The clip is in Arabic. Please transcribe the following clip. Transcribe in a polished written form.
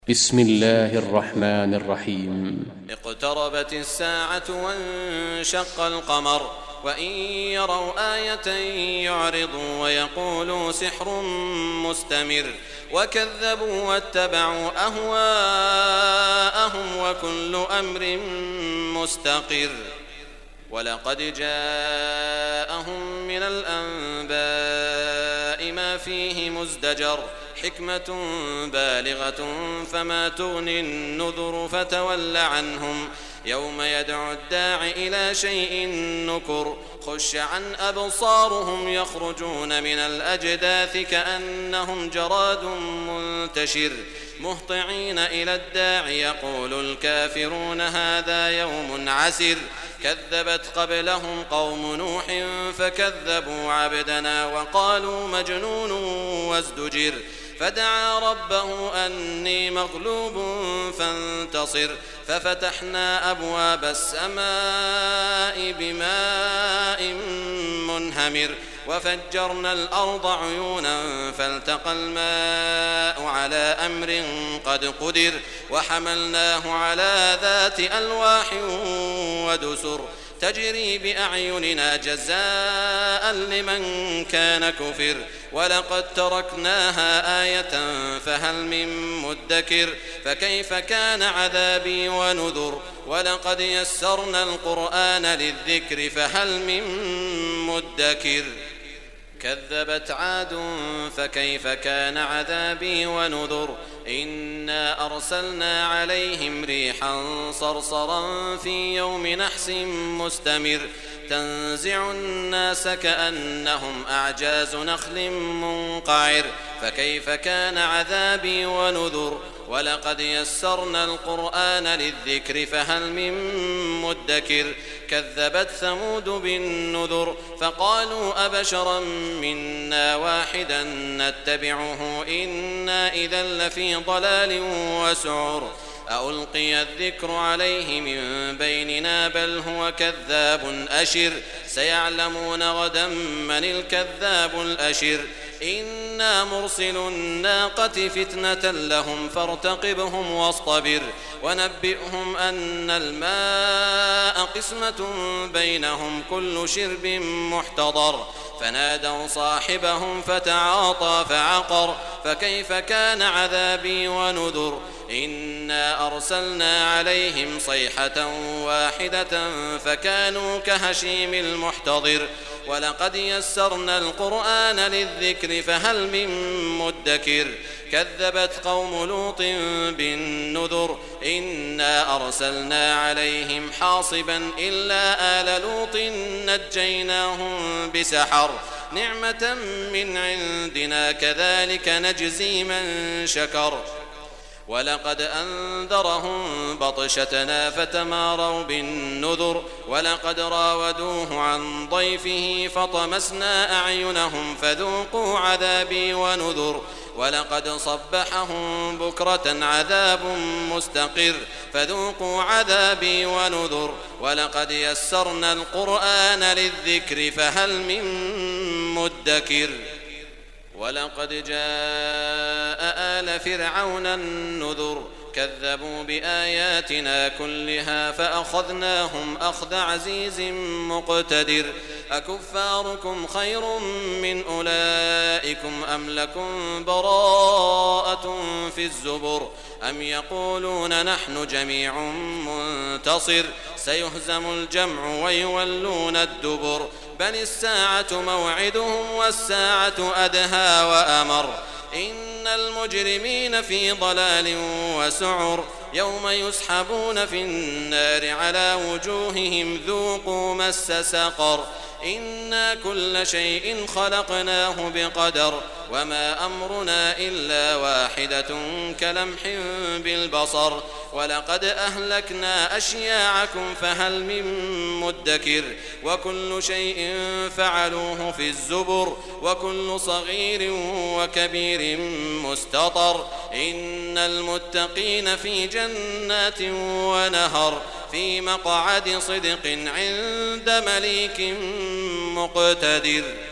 بسم الله الرحمن الرحيم. اقتربت الساعة وانشق القمر وإن يروا آية يعرضوا ويقولوا سحر مستمر وكذبوا واتبعوا أهواءهم وكل أمر مستقر. ولقد جاءهم من الأنباء ما فيه مزدجر حكمة بالغة فما تغني النذر فتول عنهم يوم يدعو الداع إلى شيء نكر خش عن أبصارهم يخرجون من الأجداث كأنهم جراد منتشر مهطعين إلى الداع يقول الكافرون هذا يوم عسر كذبت قبلهم قوم نوح فكذبوا عبدنا وقالوا مجنون وازدجر فدعا ربه أني مغلوب فانتصر ففتحنا أبواب السماء بماء منهمر وفجرنا الأرض عيونا فالتقى الماء على أمر قد قدر وحملناه على ذات ألواح ودسر تجري بأعيننا جزاء لمن كان كفر ولقد تركناها آية فهل من مدكر فكيف كان عذابي ونذر ولقد يسرنا القرآن للذكر فهل من مدكر كذبت عاد فكيف كان عذابي ونذر إنا أرسلنا عليهم ريحا صرصرا في يوم نحس مستمر تنزع الناس كأنهم أعجاز نخل منقعر فكيف كان عذابي ونذر ولقد يسرنا القرآن للذكر فهل من مدكر كذبت ثمود بالنذر فقالوا أبشرا منا واحدا نتبعه إنا إذا لفي ضلال وسعر ألقي الذكر عليه من بيننا بل هو كذاب أشر سيعلمون غدا من الكذاب الأشر إنا مرسل الناقة فتنة لهم فارتقبهم واصطبر ونبئهم أن الماء قسمة بينهم كل شرب محتضر فنادوا صاحبهم فتعاطى فعقر فكيف كان عذابي ونذر إنا أرسلنا عليهم صيحة واحدة فكانوا كهشيم المحتضر ولقد يسرنا القرآن للذكر فهل من مدكر كذبت قوم لوط بالنذر إنا أرسلنا عليهم حاصبا إلا آل لوط نجيناهم بسحر نعمة من عندنا كذلك نجزي من شكر ولقد أنذرهم بطشتنا فتماروا بالنذر ولقد راودوه عن ضيفه فطمسنا أعينهم فذوقوا عذابي ونذر ولقد صبحهم بكرة عذاب مستقر فذوقوا عذابي ونذر ولقد يسرنا القرآن للذكر فهل من مدكر ولقد جاء آل فرعون النذر كذبوا بآياتنا كلها فأخذناهم أخذ عزيز مقتدر أكفاركم خير من أولئكم أم لكم براءة في الزبر أم يقولون نحن جميع منتصر سيهزم الجمع ويولون الدبر بل الساعة موعدهم والساعة أدهى وأمر إن المجرمين في ضلال وسعر يوم يسحبون في النار على وجوههم ذوقوا مس سقر إنا كل شيء خلقناه بقدر وما أمرنا إلا واحدة كلمح بالبصر ولقد أهلكنا أشياعكم فهل من مدكر وكل شيء فعلوه في الزبر وكل صغير وكبير مستطر إن المتقين في جنات ونهر في مقعد صدق عند مليك مقتدر.